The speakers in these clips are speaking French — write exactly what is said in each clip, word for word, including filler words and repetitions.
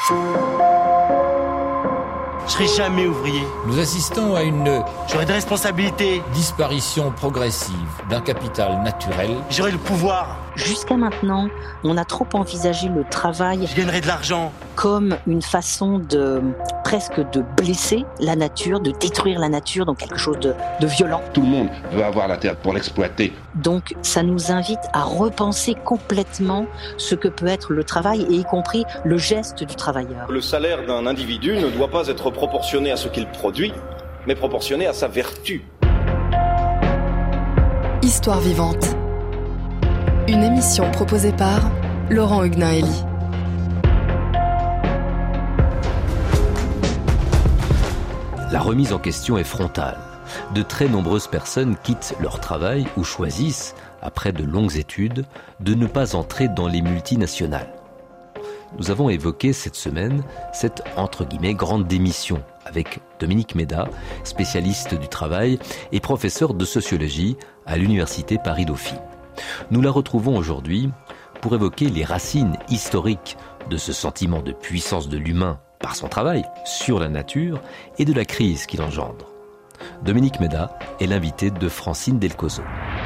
Je serai jamais ouvrier. Nous assistons à une J'aurai des responsabilités. disparition progressive d'un capital naturel. J'aurai le pouvoir. Jusqu'à maintenant, on a trop envisagé le travail Je gagnerai de l'argent. comme une façon de presque de blesser la nature, de détruire la nature, donc quelque chose de, de violent. Tout le monde veut avoir la terre pour l'exploiter. Donc ça nous invite à repenser complètement ce que peut être le travail, et y compris le geste du travailleur. Le salaire d'un individu ne doit pas être proportionné à ce qu'il produit, mais proportionné à sa vertu. Histoire vivante. Une émission proposée par Laurent Huguenin-Hélie. La remise en question est frontale. De très nombreuses personnes quittent leur travail ou choisissent, après de longues études, de ne pas entrer dans les multinationales. Nous avons évoqué cette semaine cette entre guillemets grande démission avec Dominique Méda, spécialiste du travail et professeur de sociologie à l'université Paris-Dauphine. Nous la retrouvons aujourd'hui pour évoquer les racines historiques de ce sentiment de puissance de l'humain par son travail sur la nature et de la crise qu'il engendre. Dominique Méda est l'invité de Francine Delcozo.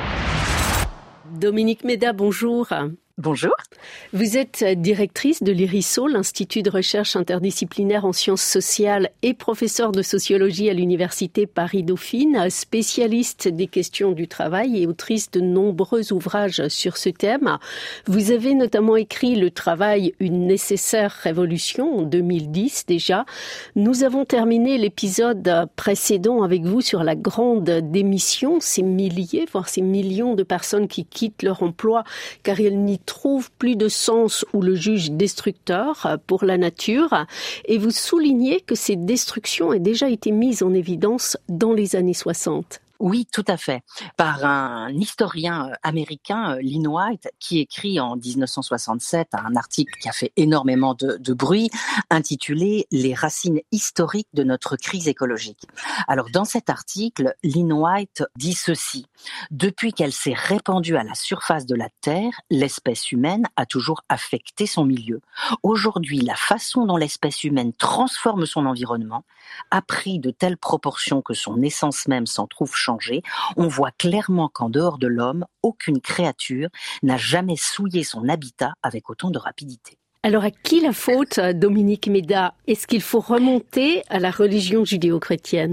Dominique Méda, bonjour. Bonjour. Vous êtes directrice de l'I R I S O, l'Institut de recherche interdisciplinaire en sciences sociales, et professeure de sociologie à l'université Paris-Dauphine, spécialiste des questions du travail et autrice de nombreux ouvrages sur ce thème. Vous avez notamment écrit Le travail, une nécessaire révolution en deux mille dix déjà. Nous avons terminé l'épisode précédent avec vous sur la grande démission, ces milliers, voire ces millions de personnes qui quittent leur emploi car elles n'y trouve plus de sens ou le jugent destructeur pour la nature. Et vous soulignez que ces destructions ont déjà été mises en évidence dans les années soixante. Oui, tout à fait. Par un historien américain, Lynn White, qui écrit en dix-neuf cent soixante-sept un article qui a fait énormément de, de bruit, intitulé « Les racines historiques de notre crise écologique ». Alors, dans cet article, Lynn White dit ceci. « Depuis qu'elle s'est répandue à la surface de la Terre, l'espèce humaine a toujours affecté son milieu. Aujourd'hui, la façon dont l'espèce humaine transforme son environnement a pris de telles proportions que son essence même s'en trouve changée. On voit clairement qu'en dehors de l'homme, aucune créature n'a jamais souillé son habitat avec autant de rapidité. » Alors à qui la faute, Dominique Méda ? Est-ce qu'il faut remonter à la religion judéo-chrétienne ?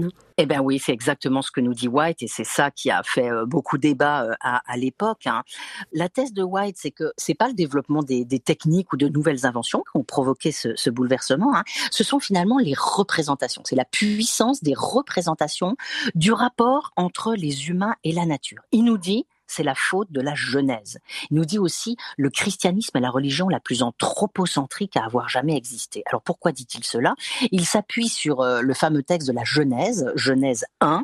Eh bien oui, c'est exactement ce que nous dit White, et c'est ça qui a fait beaucoup débat à, à l'époque. Hein. La thèse de White, c'est que c'est pas le développement des, des techniques ou de nouvelles inventions qui ont provoqué ce, ce bouleversement. Hein. Ce sont finalement les représentations. C'est la puissance des représentations du rapport entre les humains et la nature. Il nous dit c'est la faute de la Genèse. Il nous dit aussi le christianisme est la religion la plus anthropocentrique à avoir jamais existé. Alors pourquoi dit-il cela ? Il s'appuie sur euh, le fameux texte de la Genèse, Genèse un.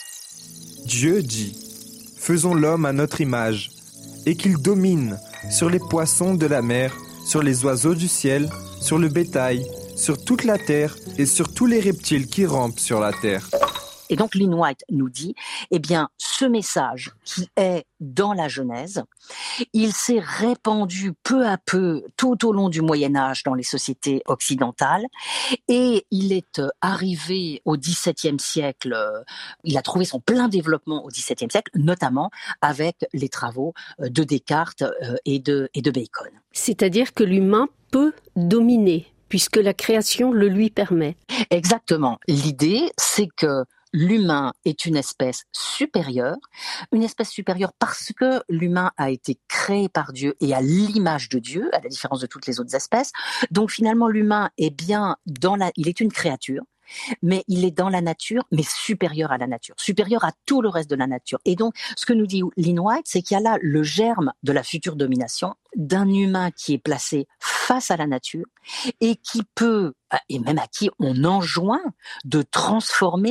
Dieu dit, faisons l'homme à notre image, et qu'il domine sur les poissons de la mer, sur les oiseaux du ciel, sur le bétail, sur toute la terre et sur tous les reptiles qui rampent sur la terre. Et donc Lynn White nous dit, eh bien, ce message qui est dans la Genèse, il s'est répandu peu à peu tout au long du Moyen-Âge dans les sociétés occidentales, et il est arrivé au dix-septième siècle, il a trouvé son plein développement au dix-septième siècle, notamment avec les travaux de Descartes et de, et de Bacon. C'est-à-dire que l'humain peut dominer, puisque la création le lui permet. Exactement. L'idée, c'est que l'humain est une espèce supérieure, une espèce supérieure parce que l'humain a été créé par Dieu et à l'image de Dieu, à la différence de toutes les autres espèces. Donc finalement, l'humain est bien dans la, il est une créature, mais il est dans la nature, mais supérieur à la nature, supérieur à tout le reste de la nature. Et donc, ce que nous dit Lynn White, c'est qu'il y a là le germe de la future domination d'un humain qui est placé face à la nature et qui peut, et même à qui on enjoint de transformer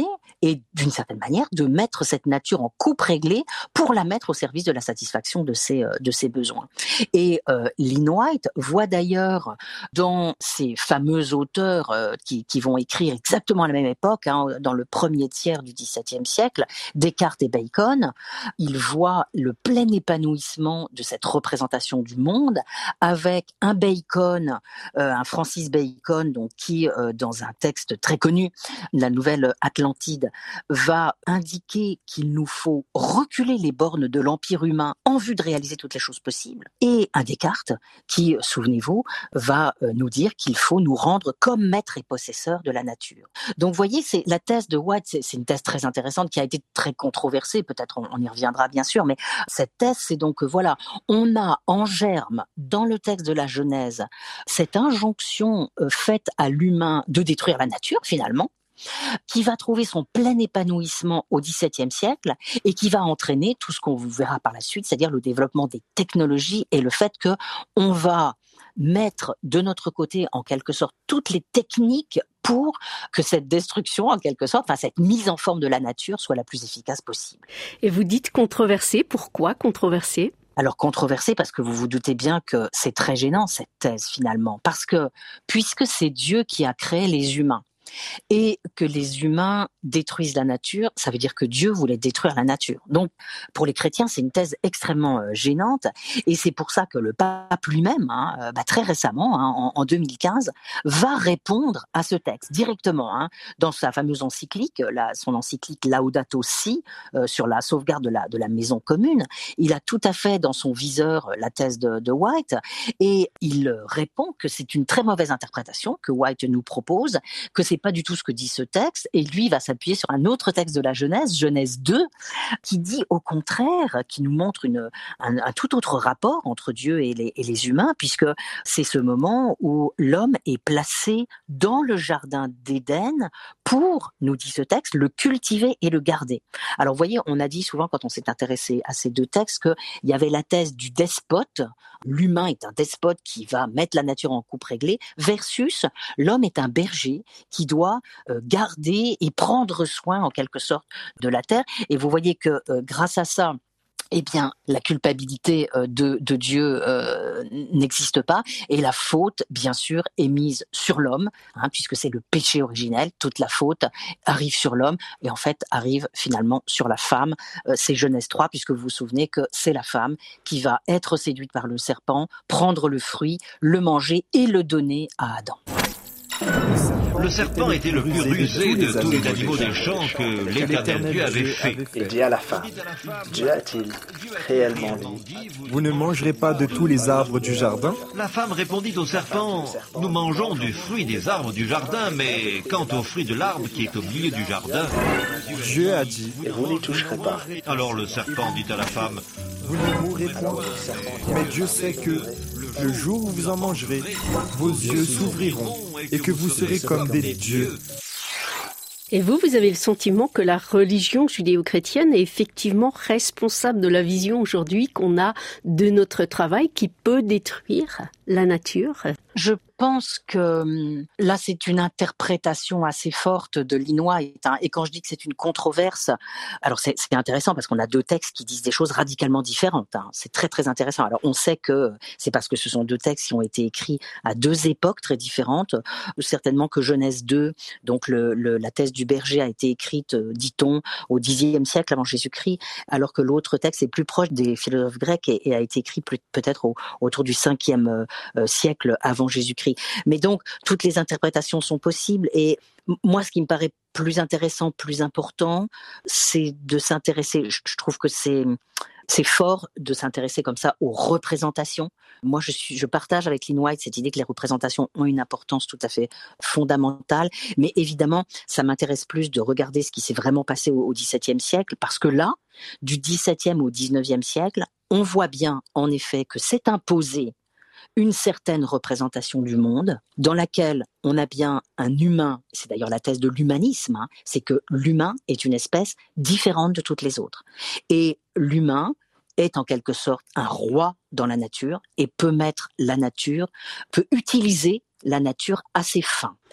et d'une certaine manière de mettre cette nature en coupe réglée pour la mettre au service de la satisfaction de ses, de ses besoins. Et euh, Lynn White voit d'ailleurs dans ces fameux auteurs euh, qui, qui vont écrire exactement à la même époque, hein, dans le premier tiers du dix-septième siècle, Descartes et Bacon, il voit le plein épanouissement de cette représentation du monde avec un Bacon, euh, un Francis Bacon, donc qui, euh, dans un texte très connu, la Nouvelle Atlantide, va indiquer qu'il nous faut reculer les bornes de l'empire humain en vue de réaliser toutes les choses possibles. Et un Descartes qui, souvenez-vous, va euh, nous dire qu'il faut nous rendre comme maîtres et possesseurs de la nature. Donc, vous voyez, c'est la thèse de White, c'est, c'est une thèse très intéressante qui a été très controversée, peut-être on, on y reviendra bien sûr, mais cette thèse, c'est donc que voilà, on a en germe, dans le texte de la Genèse, cette injonction euh, faite à l'humain de détruire la nature, finalement, qui va trouver son plein épanouissement au dix-septième siècle et qui va entraîner tout ce qu'on verra par la suite, c'est-à-dire le développement des technologies et le fait que on va mettre de notre côté, en quelque sorte, toutes les techniques pour que cette destruction, en quelque sorte, enfin cette mise en forme de la nature soit la plus efficace possible. Et vous dites controversé, pourquoi controversé ? Alors controversé parce que vous vous doutez bien que c'est très gênant cette thèse finalement, parce que puisque c'est Dieu qui a créé les humains, et que les humains détruisent la nature, ça veut dire que Dieu voulait détruire la nature. Donc, pour les chrétiens, c'est une thèse extrêmement euh, gênante, et c'est pour ça que le pape lui-même, hein, euh, bah, très récemment, hein, en, en deux mille quinze, va répondre à ce texte directement, hein, dans sa fameuse encyclique, la, son encyclique Laudato Si, euh, sur la sauvegarde de la, de la maison commune. Il a tout à fait dans son viseur la thèse de, de White, et il répond que c'est une très mauvaise interprétation que White nous propose, que c'est pas du tout ce que dit ce texte, et lui va s'appuyer sur un autre texte de la Genèse, Genèse deux, qui dit au contraire, qui nous montre une, un, un tout autre rapport entre Dieu et les, et les humains, puisque c'est ce moment où l'homme est placé dans le jardin d'Éden pour, nous dit ce texte, le cultiver et le garder. Alors vous voyez, on a dit souvent quand on s'est intéressé à ces deux textes qu'il y avait la thèse du despote, l'humain est un despote qui va mettre la nature en coupe réglée, versus l'homme est un berger qui doit euh, garder et prendre soin en quelque sorte de la terre. Et vous voyez que euh, grâce à ça, eh bien, la culpabilité euh, de, de Dieu euh, n'existe pas, et la faute, bien sûr, est mise sur l'homme, hein, puisque c'est le péché originel. Toute la faute arrive sur l'homme, et en fait arrive finalement sur la femme. Euh, c'est Genèse trois, puisque vous vous souvenez que c'est la femme qui va être séduite par le serpent, prendre le fruit, le manger et le donner à Adam. Le serpent était le plus rusé de tous les animaux des champs que l'Éternel Dieu avait fait. Il dit à la femme, Dieu a-t-il réellement dit, vous ne mangerez pas de tous les arbres du jardin? La femme répondit au serpent, nous mangeons du fruit des arbres du jardin, mais quant au fruit de l'arbre qui est au milieu du jardin, Dieu a dit, et vous n'y toucherez pas. Alors le serpent dit à la femme, vous ne mourrez point, mais Dieu sait que le jour où vous en mangerez, vos yeux s'ouvriront et que vous serez comme des dieux. Et vous, vous avez le sentiment que la religion judéo-chrétienne est effectivement responsable de la vision aujourd'hui qu'on a de notre travail qui peut détruire la nature? Je pense que là, c'est une interprétation assez forte de Lynn White. Hein, et quand je dis que c'est une controverse, alors c'est, c'est intéressant parce qu'on a deux textes qui disent des choses radicalement différentes. Hein, c'est très très intéressant. Alors on sait que c'est parce que ce sont deux textes qui ont été écrits à deux époques très différentes. Certainement que Genèse deux, donc le, le, la thèse du berger a été écrite, dit-on, au dixième siècle avant Jésus-Christ, alors que l'autre texte est plus proche des philosophes grecs et, et a été écrit plus, peut-être au, autour du cinquième euh, siècle avant Jésus-Christ. Mais donc, toutes les interprétations sont possibles, et moi, ce qui me paraît plus intéressant, plus important, c'est de s'intéresser, je trouve que c'est, c'est fort de s'intéresser comme ça aux représentations. Moi, je, suis, je partage avec Lynn White cette idée que les représentations ont une importance tout à fait fondamentale, mais évidemment, ça m'intéresse plus de regarder ce qui s'est vraiment passé au, au dix-septième siècle, parce que là, du dix-septième au dix-neuvième siècle, on voit bien, en effet, que c'est imposé une certaine représentation du monde dans laquelle on a bien un humain, c'est d'ailleurs la thèse de l'humanisme, hein, c'est que l'humain est une espèce différente de toutes les autres. Et l'humain est en quelque sorte un roi dans la nature et peut mettre la nature, peut utiliser la nature à ses fins.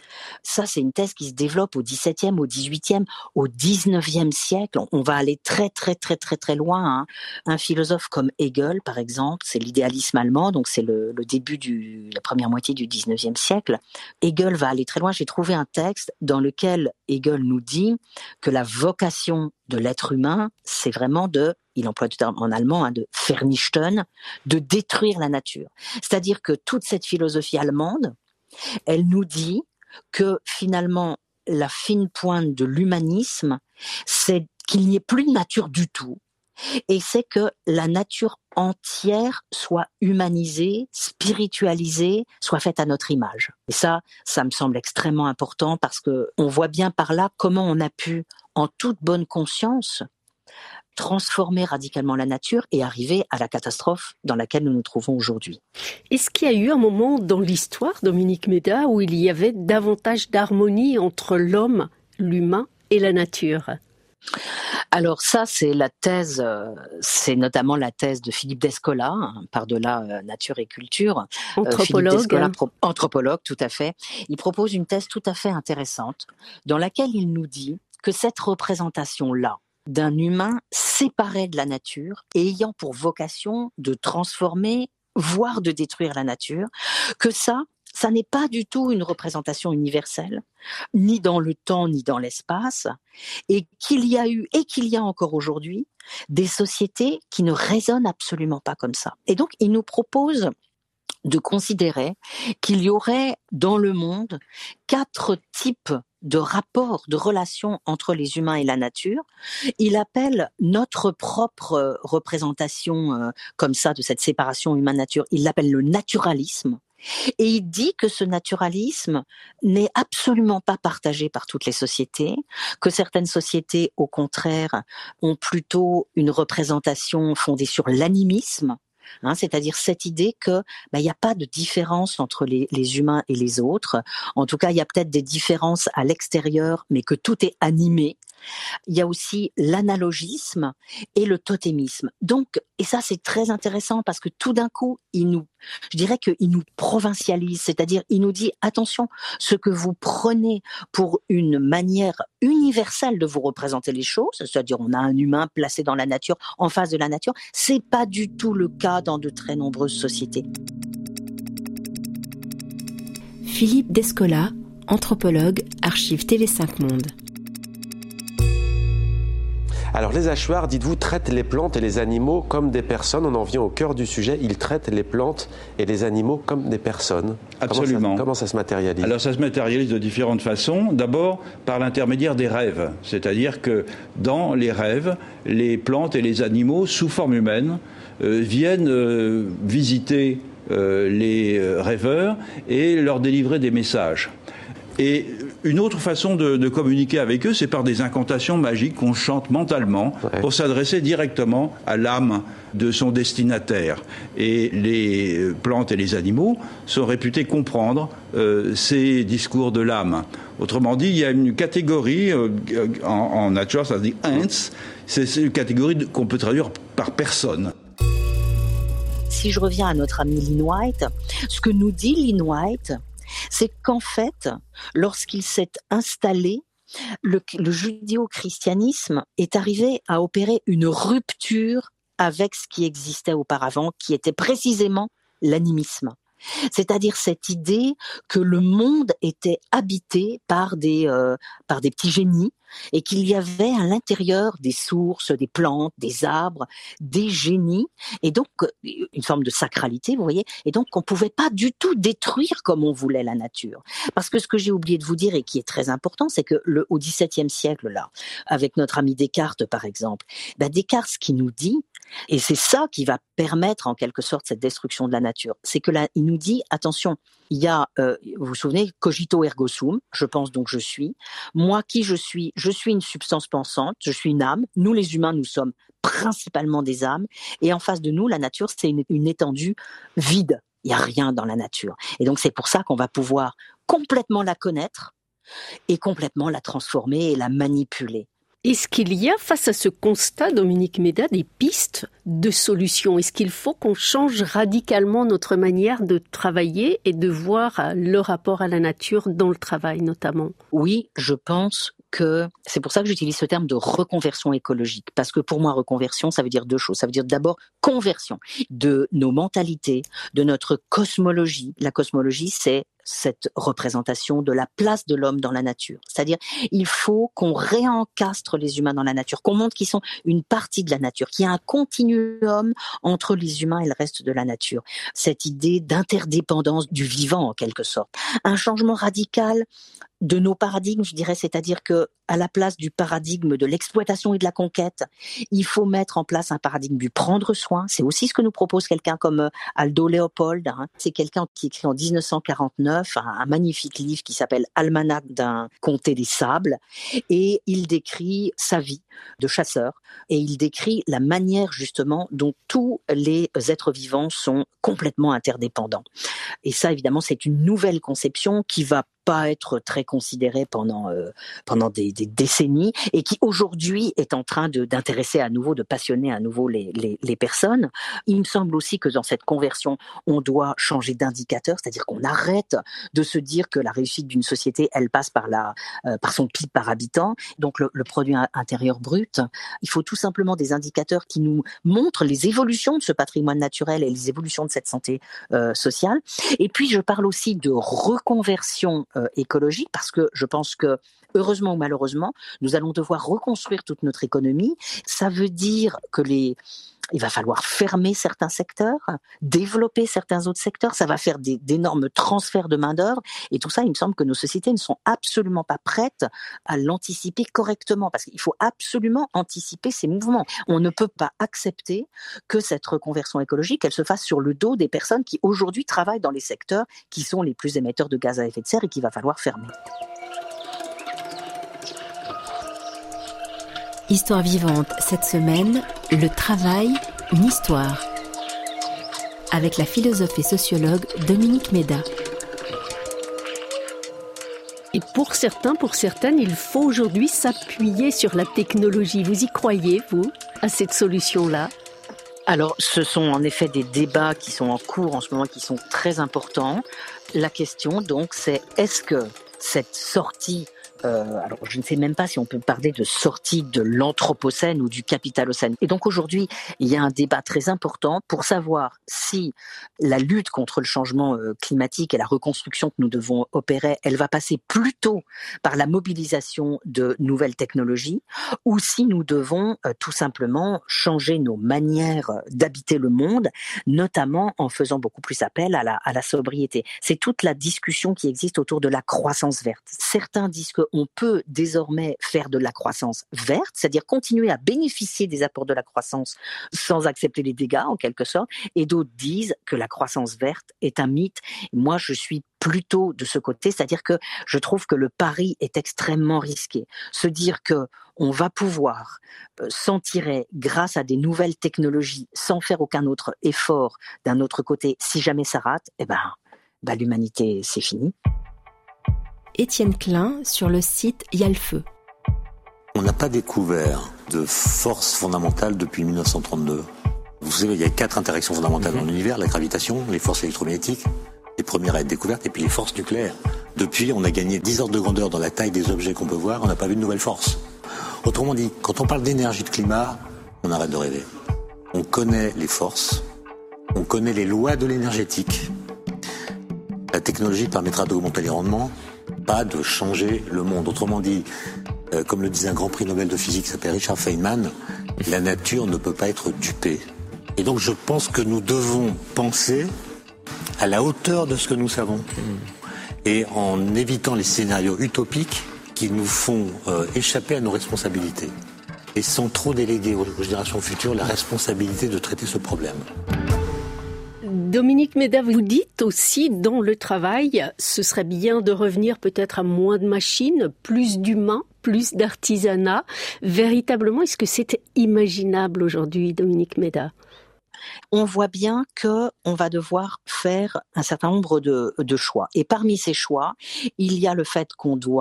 Ça, c'est une thèse qui se développe au dix-septième, au dix-huitième, au dix-neuvième siècle. On va aller très, très, très, très, très loin. Hein. Un philosophe comme Hegel, par exemple, c'est l'idéalisme allemand, donc c'est le, le début du, la première moitié du dix-neuvième siècle. Hegel va aller très loin. J'ai trouvé un texte dans lequel Hegel nous dit que la vocation de l'être humain, c'est vraiment de, il emploie le terme en allemand, hein, de vernichten, de détruire la nature. C'est-à-dire que toute cette philosophie allemande, elle nous dit que finalement, la fine pointe de l'humanisme, c'est qu'il n'y ait plus de nature du tout, et c'est que la nature entière soit humanisée, spiritualisée, soit faite à notre image. Et ça, ça me semble extrêmement important parce que on voit bien par là comment on a pu, en toute bonne conscience, transformer radicalement la nature et arriver à la catastrophe dans laquelle nous nous trouvons aujourd'hui. Est-ce qu'il y a eu un moment dans l'histoire, Dominique Méda, où il y avait davantage d'harmonie entre l'homme, l'humain et la nature ? Alors ça, c'est la thèse, c'est notamment la thèse de Philippe Descola, hein, par-delà euh, nature et culture. Anthropologue. Euh, Descola, pro- anthropologue, tout à fait. Il propose une thèse tout à fait intéressante, dans laquelle il nous dit que cette représentation-là, d'un humain séparé de la nature et ayant pour vocation de transformer, voire de détruire la nature, que ça, ça n'est pas du tout une représentation universelle, ni dans le temps, ni dans l'espace, et qu'il y a eu, et qu'il y a encore aujourd'hui, des sociétés qui ne raisonnent absolument pas comme ça. Et donc, il nous propose de considérer qu'il y aurait dans le monde quatre types de rapports, de relations entre les humains et la nature. Il appelle notre propre représentation euh, comme ça de cette séparation humain-nature, il l'appelle le naturalisme. Et il dit que ce naturalisme n'est absolument pas partagé par toutes les sociétés, que certaines sociétés, au contraire, ont plutôt une représentation fondée sur l'animisme, hein, c'est-à-dire cette idée que bah, il n'y a pas de différence entre les, les humains et les autres. En tout cas, il y a peut-être des différences à l'extérieur, mais que tout est animé. Il y a aussi l'analogisme et le totémisme. Donc, et ça c'est très intéressant parce que tout d'un coup, il nous, je dirais qu'il nous provincialise, c'est-à-dire il nous dit attention, ce que vous prenez pour une manière universelle de vous représenter les choses, c'est-à-dire on a un humain placé dans la nature, en face de la nature, c'est pas du tout le cas dans de très nombreuses sociétés. Philippe Descola, anthropologue, archives Télé cinq Monde. Alors les hachoirs, dites-vous, traitent les plantes et les animaux comme des personnes. On en vient au cœur du sujet. Ils traitent les plantes et les animaux comme des personnes. Absolument. Comment ça, comment ça se matérialise ? Alors ça se matérialise de différentes façons. D'abord par l'intermédiaire des rêves. C'est-à-dire que dans les rêves, les plantes et les animaux, sous forme humaine, euh, viennent euh, visiter euh, les rêveurs et leur délivrer des messages. Et une autre façon de, de communiquer avec eux, c'est par des incantations magiques qu'on chante mentalement ouais. pour s'adresser directement à l'âme de son destinataire. Et les plantes et les animaux sont réputés comprendre euh, ces discours de l'âme. Autrement dit, il y a une catégorie, euh, en, en nature ça se dit « eins », c'est une catégorie qu'on peut traduire par « personne ». Si je reviens à notre ami Lynn White, ce que nous dit Lynn White, c'est qu'en fait, lorsqu'il s'est installé, le, le judéo-christianisme est arrivé à opérer une rupture avec ce qui existait auparavant, qui était précisément l'animisme. C'est-à-dire cette idée que le monde était habité par des, euh, par des petits génies et qu'il y avait à l'intérieur des sources, des plantes, des arbres, des génies, et donc une forme de sacralité, vous voyez, et donc on pouvait pas du tout détruire comme on voulait la nature. Parce que ce que j'ai oublié de vous dire et qui est très important, c'est que le, au dix-septième siècle, là, avec notre ami Descartes par exemple, ben Descartes, ce qu'il nous dit, et c'est ça qui va permettre en quelque sorte cette destruction de la nature, c'est que là, il nous dit, attention, il y a, euh, vous vous souvenez, cogito ergo sum, je pense donc je suis. Moi qui je suis, je suis une substance pensante, je suis une âme. Nous les humains, nous sommes principalement des âmes. Et en face de nous, la nature, c'est une, une étendue vide. Il n'y a rien dans la nature. Et donc c'est pour ça qu'on va pouvoir complètement la connaître et complètement la transformer et la manipuler. Est-ce qu'il y a, face à ce constat, Dominique Méda, des pistes de solutions ? Est-ce qu'il faut qu'on change radicalement notre manière de travailler et de voir le rapport à la nature dans le travail notamment ? Oui, je pense que c'est pour ça que j'utilise ce terme de reconversion écologique. Parce que pour moi, reconversion, ça veut dire deux choses. Ça veut dire d'abord conversion de nos mentalités, de notre cosmologie. La cosmologie, c'est cette représentation de la place de l'homme dans la nature. C'est-à-dire, il faut qu'on réencastre les humains dans la nature, qu'on montre qu'ils sont une partie de la nature, qu'il y a un continuum entre les humains et le reste de la nature. Cette idée d'interdépendance du vivant, en quelque sorte. Un changement radical de nos paradigmes, je dirais, c'est-à-dire que à la place du paradigme de l'exploitation et de la conquête, il faut mettre en place un paradigme du prendre soin. C'est aussi ce que nous propose quelqu'un comme Aldo Leopold. Hein. C'est quelqu'un qui écrit en dix-neuf cent quarante-neuf un, un magnifique livre qui s'appelle Almanach d'un comté des sables, et il décrit sa vie de chasseur et il décrit la manière justement dont tous les êtres vivants sont complètement interdépendants. Et ça, évidemment, c'est une nouvelle conception qui va pas être très considérée pendant euh, pendant des, des décennies et qui aujourd'hui est en train de d'intéresser à nouveau, de passionner à nouveau les, les les personnes. Il me semble aussi que dans cette conversion, on doit changer d'indicateur, c'est-à-dire qu'on arrête de se dire que la réussite d'une société, elle passe par la euh, par son P I B par habitant, donc le, le produit intérieur brut. Il faut tout simplement des indicateurs qui nous montrent les évolutions de ce patrimoine naturel et les évolutions de cette santé euh, sociale. Et puis je parle aussi de reconversion Euh, écologique, parce que je pense que, heureusement ou malheureusement, nous allons devoir reconstruire toute notre économie. Ça veut dire que les il va falloir fermer certains secteurs, développer certains autres secteurs, ça va faire des, d'énormes transferts de main-d'œuvre, et tout ça, il me semble que nos sociétés ne sont absolument pas prêtes à l'anticiper correctement, parce qu'il faut absolument anticiper ces mouvements. On ne peut pas accepter que cette reconversion écologique, elle se fasse sur le dos des personnes qui aujourd'hui travaillent dans les secteurs qui sont les plus émetteurs de gaz à effet de serre et qu'il va falloir fermer. Histoire vivante cette semaine, le travail, une histoire. Avec la philosophe et sociologue Dominique Méda. Et pour certains, pour certaines, il faut aujourd'hui s'appuyer sur la technologie. Vous y croyez, vous, à cette solution-là ? Alors, ce sont en effet des débats qui sont en cours en ce moment, qui sont très importants. La question, donc, c'est est-ce que cette sortie Euh, alors, je ne sais même pas si on peut parler de sortie de l'anthropocène ou du capitalocène. Et donc aujourd'hui, il y a un débat très important pour savoir si la lutte contre le changement euh, climatique et la reconstruction que nous devons opérer, elle va passer plutôt par la mobilisation de nouvelles technologies, ou si nous devons euh, tout simplement changer nos manières d'habiter le monde, notamment en faisant beaucoup plus appel à la, à la sobriété. C'est toute la discussion qui existe autour de la croissance verte. Certains disent que on peut désormais faire de la croissance verte, c'est-à-dire continuer à bénéficier des apports de la croissance sans accepter les dégâts, en quelque sorte, et d'autres disent que la croissance verte est un mythe. Moi, je suis plutôt de ce côté, c'est-à-dire que je trouve que le pari est extrêmement risqué. Se dire que on va pouvoir s'en tirer grâce à des nouvelles technologies sans faire aucun autre effort d'un autre côté, si jamais ça rate, eh ben, ben l'humanité, c'est fini. Étienne Klein sur le site Y a le feu. On n'a pas découvert de force fondamentale depuis dix-neuf cent trente-deux. Vous savez, il y a quatre interactions fondamentales mmh. dans l'univers, la gravitation, les forces électromagnétiques, les premières à être découvertes, et puis les forces nucléaires. Depuis, on a gagné dix ordres de grandeur dans la taille des objets qu'on peut voir, on n'a pas vu de nouvelles forces. Autrement dit, quand on parle d'énergie de climat, on arrête de rêver. On connaît les forces, on connaît les lois de l'énergétique. La technologie permettra d'augmenter les rendements, pas de changer le monde. Autrement dit, euh, comme le disait un grand prix Nobel de physique qui s'appelle Richard Feynman, la nature ne peut pas être dupée. Et donc je pense que nous devons penser à la hauteur de ce que nous savons. Et en évitant les scénarios utopiques qui nous font euh, échapper à nos responsabilités. Et sans trop déléguer aux générations futures la responsabilité de traiter ce problème. Dominique Méda, vous dites aussi dans le travail, ce serait bien de revenir peut-être à moins de machines, plus d'humains, plus d'artisanat. Véritablement, est-ce que c'est imaginable aujourd'hui, Dominique Méda ? On voit bien que on va devoir faire un certain nombre de, de choix. Et parmi ces choix, il y a le fait qu'on doit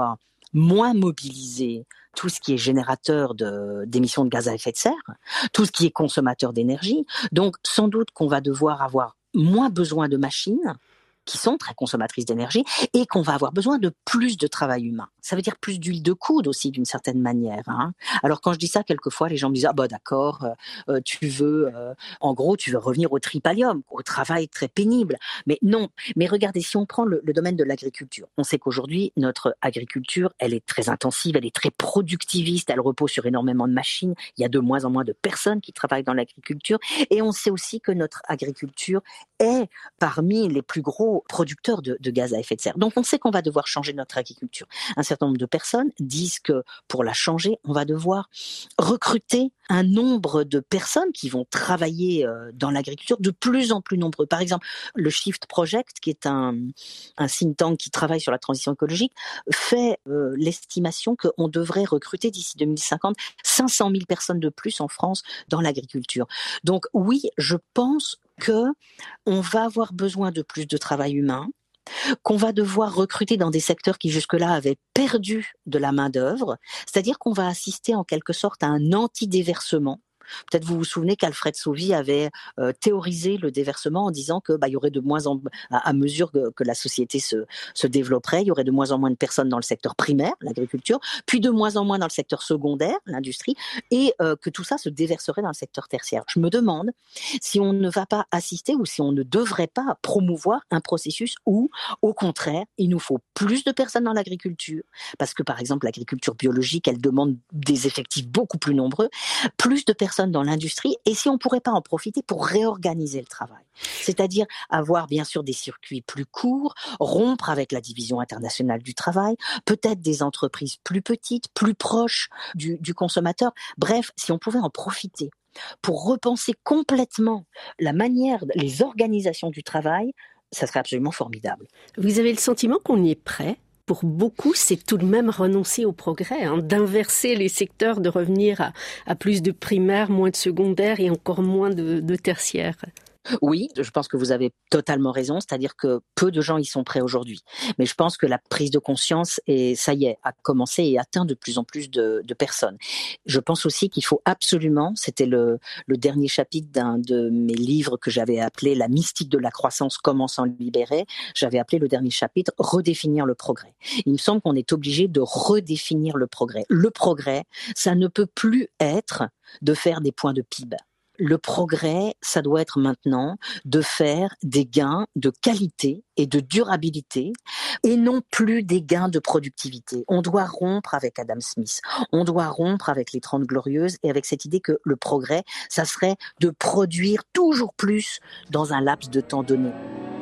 moins mobiliser tout ce qui est générateur de, d'émissions de gaz à effet de serre, tout ce qui est consommateur d'énergie. Donc, sans doute qu'on va devoir avoir moins besoin de machines qui sont très consommatrices d'énergie et qu'on va avoir besoin de plus de travail humain. Ça veut dire plus d'huile de coude aussi d'une certaine manière. Hein. Alors quand je dis ça, quelquefois les gens me disent ah bah d'accord, euh, tu veux, euh, en gros tu veux revenir au tripalium, au travail très pénible. Mais non. Mais regardez, si on prend le, le domaine de l'agriculture, on sait qu'aujourd'hui notre agriculture, elle est très intensive, elle est très productiviste, elle repose sur énormément de machines. Il y a de moins en moins de personnes qui travaillent dans l'agriculture, et on sait aussi que notre agriculture est parmi les plus gros producteurs de, de gaz à effet de serre. Donc on sait qu'on va devoir changer notre agriculture. Un certain nombre de personnes disent que pour la changer, on va devoir recruter un nombre de personnes qui vont travailler dans l'agriculture de plus en plus nombreux. Par exemple, le Shift Project, qui est un, un think tank qui travaille sur la transition écologique, fait euh, l'estimation qu'on devrait recruter d'ici deux mille cinquante cinq cent mille personnes de plus en France dans l'agriculture. Donc oui, je pense que on va avoir besoin de plus de travail humain, qu'on va devoir recruter dans des secteurs qui jusque-là avaient perdu de la main-d'œuvre, c'est-à-dire qu'on va assister en quelque sorte à un anti-déversement. Peut-être vous vous souvenez qu'Alfred Sauvy avait euh, théorisé le déversement en disant que bah, il y aurait de moins en à, à mesure que, que la société se, se développerait, il y aurait de moins en moins de personnes dans le secteur primaire, l'agriculture, puis de moins en moins dans le secteur secondaire, l'industrie, et euh, que tout ça se déverserait dans le secteur tertiaire. Je me demande si on ne va pas assister ou si on ne devrait pas promouvoir un processus où, au contraire, il nous faut plus de personnes dans l'agriculture, parce que par exemple l'agriculture biologique, elle demande des effectifs beaucoup plus nombreux, plus de personnes dans l'industrie, et si on ne pourrait pas en profiter pour réorganiser le travail. C'est-à-dire avoir bien sûr des circuits plus courts, rompre avec la division internationale du travail, peut-être des entreprises plus petites, plus proches du, du consommateur. Bref, si on pouvait en profiter pour repenser complètement la manière, les organisations du travail, ça serait absolument formidable. Vous avez le sentiment qu'on y est prêt ? Pour beaucoup, c'est tout de même renoncer au progrès, hein, d'inverser les secteurs, de revenir à, à plus de primaire, moins de secondaire et encore moins de, de tertiaire. Oui, je pense que vous avez totalement raison, c'est-à-dire que peu de gens y sont prêts aujourd'hui. Mais je pense que la prise de conscience, et ça y est, a commencé et atteint de plus en plus de, de personnes. Je pense aussi qu'il faut absolument, c'était le, le dernier chapitre d'un de mes livres que j'avais appelé « La mystique de la croissance, comment s'en libérer », j'avais appelé le dernier chapitre « Redéfinir le progrès ». Il me semble qu'on est obligé de redéfinir le progrès. Le progrès, ça ne peut plus être de faire des points de P I B. Le progrès, ça doit être maintenant de faire des gains de qualité et de durabilité et non plus des gains de productivité. On doit rompre avec Adam Smith, on doit rompre avec les Trente Glorieuses et avec cette idée que le progrès, ça serait de produire toujours plus dans un laps de temps donné.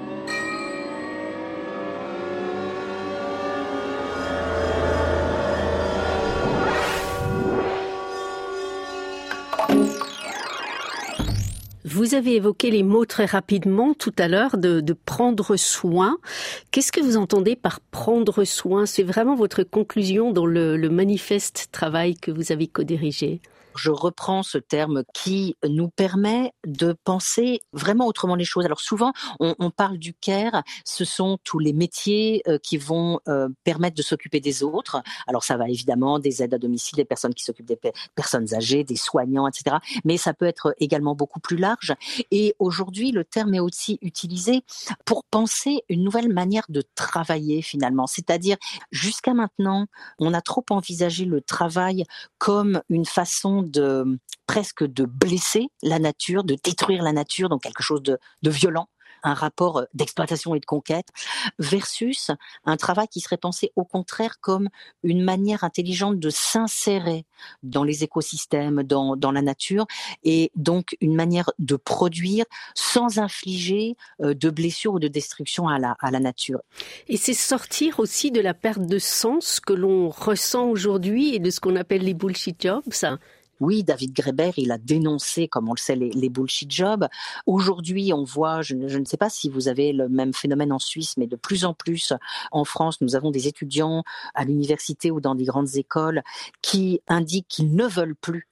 Vous avez évoqué les mots très rapidement tout à l'heure de, de prendre soin. Qu'est-ce que vous entendez par prendre soin ? C'est vraiment votre conclusion dans le, le manifeste travail que vous avez co-dirigé. Je reprends ce terme qui nous permet de penser vraiment autrement les choses. Alors souvent, on, on parle du care, ce sont tous les métiers euh, qui vont euh, permettre de s'occuper des autres. Alors ça va évidemment des aides à domicile, des personnes qui s'occupent des pe- personnes âgées, des soignants, et cetera. Mais ça peut être également beaucoup plus large. Et aujourd'hui, le terme est aussi utilisé pour penser une nouvelle manière de travailler finalement. C'est-à-dire, jusqu'à maintenant, on a trop envisagé le travail comme une façon de presque de blesser la nature, de détruire la nature, donc quelque chose de, de violent, un rapport d'exploitation et de conquête, versus un travail qui serait pensé au contraire comme une manière intelligente de s'insérer dans les écosystèmes, dans, dans la nature, et donc une manière de produire sans infliger euh, de blessures ou de destruction à la, à la nature. Et c'est sortir aussi de la perte de sens que l'on ressent aujourd'hui et de ce qu'on appelle les bullshit jobs, ça. Oui, David Graeber, il a dénoncé, comme on le sait, les, les bullshit jobs. Aujourd'hui, on voit, je ne, je ne sais pas si vous avez le même phénomène en Suisse, mais de plus en plus en France, nous avons des étudiants à l'université ou dans des grandes écoles qui indiquent qu'ils ne veulent plus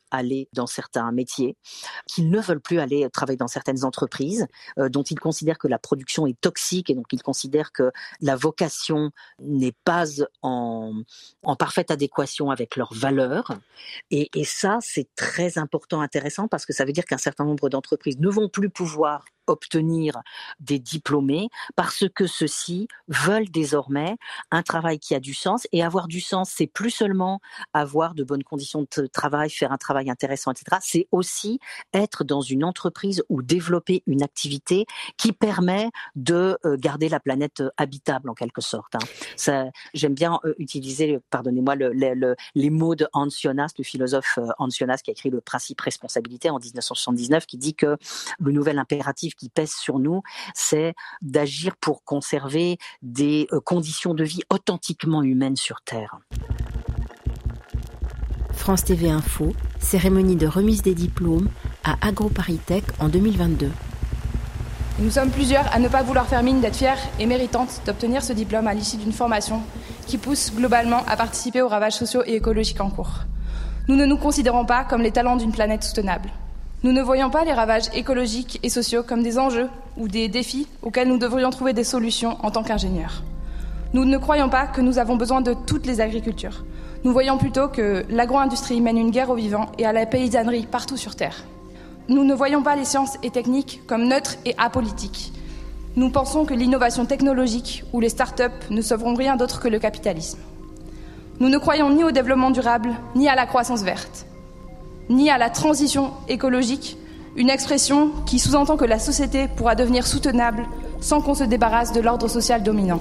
aller dans certains métiers, qui ne veulent plus aller travailler dans certaines entreprises, euh, dont ils considèrent que la production est toxique et donc ils considèrent que la vocation n'est pas en, en parfaite adéquation avec leurs valeurs. Et, et ça, c'est très important, intéressant, parce que ça veut dire qu'un certain nombre d'entreprises ne vont plus pouvoir obtenir des diplômés parce que ceux-ci veulent désormais un travail qui a du sens. Et avoir du sens, c'est plus seulement avoir de bonnes conditions de travail, faire un travail intéressant, et cetera. C'est aussi être dans une entreprise ou développer une activité qui permet de garder la planète habitable en quelque sorte. Ça, j'aime bien utiliser, pardonnez-moi, le, le, le, les mots de Hans Jonas, le philosophe Hans Jonas qui a écrit le principe responsabilité en dix-neuf cent soixante-dix-neuf, qui dit que le nouvel impératif qui pèse sur nous, c'est d'agir pour conserver des conditions de vie authentiquement humaines sur Terre. France T V Info, cérémonie de remise des diplômes à AgroParisTech en deux mille vingt-deux. Nous sommes plusieurs à ne pas vouloir faire mine d'être fiers et méritantes d'obtenir ce diplôme à l'issue d'une formation qui pousse globalement à participer aux ravages sociaux et écologiques en cours. Nous ne nous considérons pas comme les talents d'une planète soutenable. Nous ne voyons pas les ravages écologiques et sociaux comme des enjeux ou des défis auxquels nous devrions trouver des solutions en tant qu'ingénieurs. Nous ne croyons pas que nous avons besoin de toutes les agricultures. Nous voyons plutôt que l'agro-industrie mène une guerre aux vivants et à la paysannerie partout sur Terre. Nous ne voyons pas les sciences et techniques comme neutres et apolitiques. Nous pensons que l'innovation technologique ou les start-up ne sauveront rien d'autre que le capitalisme. Nous ne croyons ni au développement durable, ni à la croissance verte, ni à la transition écologique, une expression qui sous-entend que la société pourra devenir soutenable sans qu'on se débarrasse de l'ordre social dominant.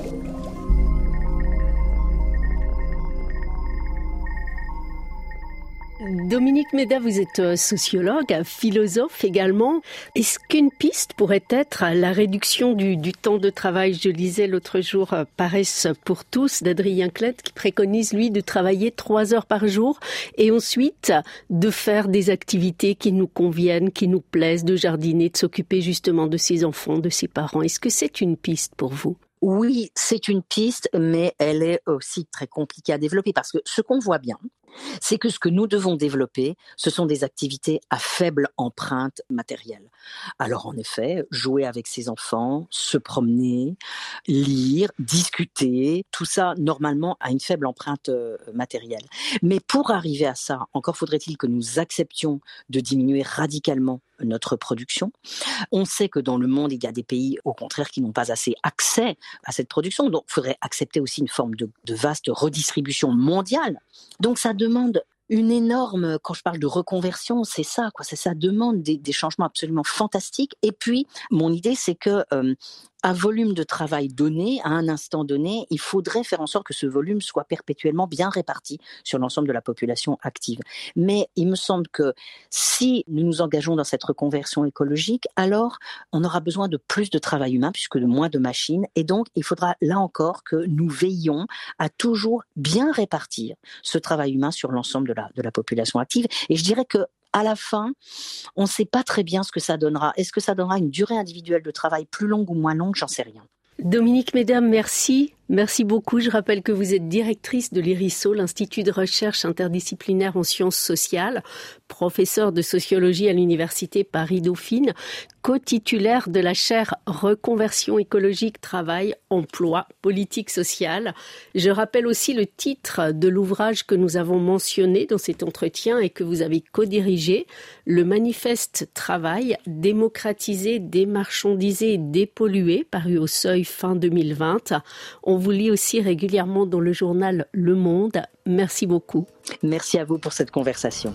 Dominique Méda, vous êtes sociologue, philosophe également. Est-ce qu'une piste pourrait être la réduction du, du temps de travail? Je lisais l'autre jour Paresse pour tous d'Adrien Klett qui préconise, lui, de travailler trois heures par jour et ensuite de faire des activités qui nous conviennent, qui nous plaisent, de jardiner, de s'occuper justement de ses enfants, de ses parents. Est-ce que c'est une piste pour vous? Oui, c'est une piste, mais elle est aussi très compliquée à développer parce que ce qu'on voit bien, c'est que ce que nous devons développer, ce sont des activités à faible empreinte matérielle. Alors en effet, jouer avec ses enfants, se promener, lire, discuter, tout ça normalement a une faible empreinte euh, matérielle. Mais pour arriver à ça, encore faudrait-il que nous acceptions de diminuer radicalement notre production. On sait que dans le monde, il y a des pays, au contraire, qui n'ont pas assez accès à cette production. Donc, il faudrait accepter aussi une forme de, de vaste redistribution mondiale. Donc, ça demande une énorme, quand je parle de reconversion, c'est ça, quoi. C'est, ça demande des, des changements absolument fantastiques. Et puis, mon idée, c'est que euh, à volume de travail donné, à un instant donné, il faudrait faire en sorte que ce volume soit perpétuellement bien réparti sur l'ensemble de la population active. Mais il me semble que si nous nous engageons dans cette reconversion écologique, alors on aura besoin de plus de travail humain puisque de moins de machines. Et donc, il faudra là encore que nous veillions à toujours bien répartir ce travail humain sur l'ensemble de la, de la population active. Et je dirais que à la fin, on ne sait pas très bien ce que ça donnera. Est-ce que ça donnera une durée individuelle de travail plus longue ou moins longue? J'en sais rien. Dominique Méda, merci. Merci beaucoup. Je rappelle que vous êtes directrice de l'I R I S O, l'Institut de recherche interdisciplinaire en sciences sociales, professeure de sociologie à l'Université Paris-Dauphine, co-titulaire de la chaire Reconversion écologique, travail, emploi, politique sociale. Je rappelle aussi le titre de l'ouvrage que nous avons mentionné dans cet entretien et que vous avez co-dirigé, le Manifeste Travail, démocratiser, démarchandiser et dépolluer, paru au Seuil fin deux mille vingt. On vous lit aussi régulièrement dans le journal Le Monde. Merci beaucoup. Merci à vous pour cette conversation.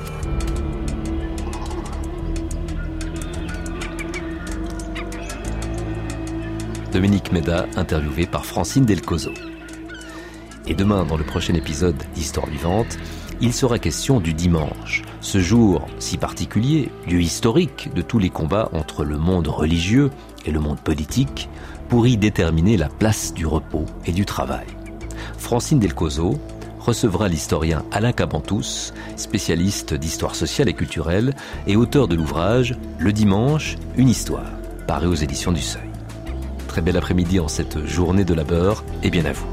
Dominique Méda, interviewé par Francine Delcozo. Et demain, dans le prochain épisode d'Histoire vivante, il sera question du dimanche, ce jour si particulier, lieu historique de tous les combats entre le monde religieux et le monde politique, pour y déterminer la place du repos et du travail. Francine Delcozo recevra l'historien Alain Cabantous, spécialiste d'histoire sociale et culturelle et auteur de l'ouvrage « Le dimanche, une histoire », paru aux éditions du Seuil. Très bel après-midi en cette journée de labeur et bien à vous.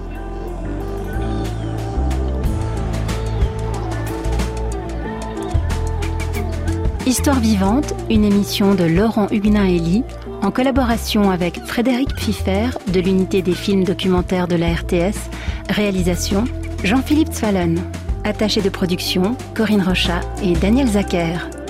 Histoire vivante, une émission de Laurent Huguenin-Elie, en collaboration avec Frédéric Pfiffer de l'unité des films documentaires de la R T S, réalisation Jean-Philippe Zwallen, attaché de production Corinne Rochat et Daniel Zacher.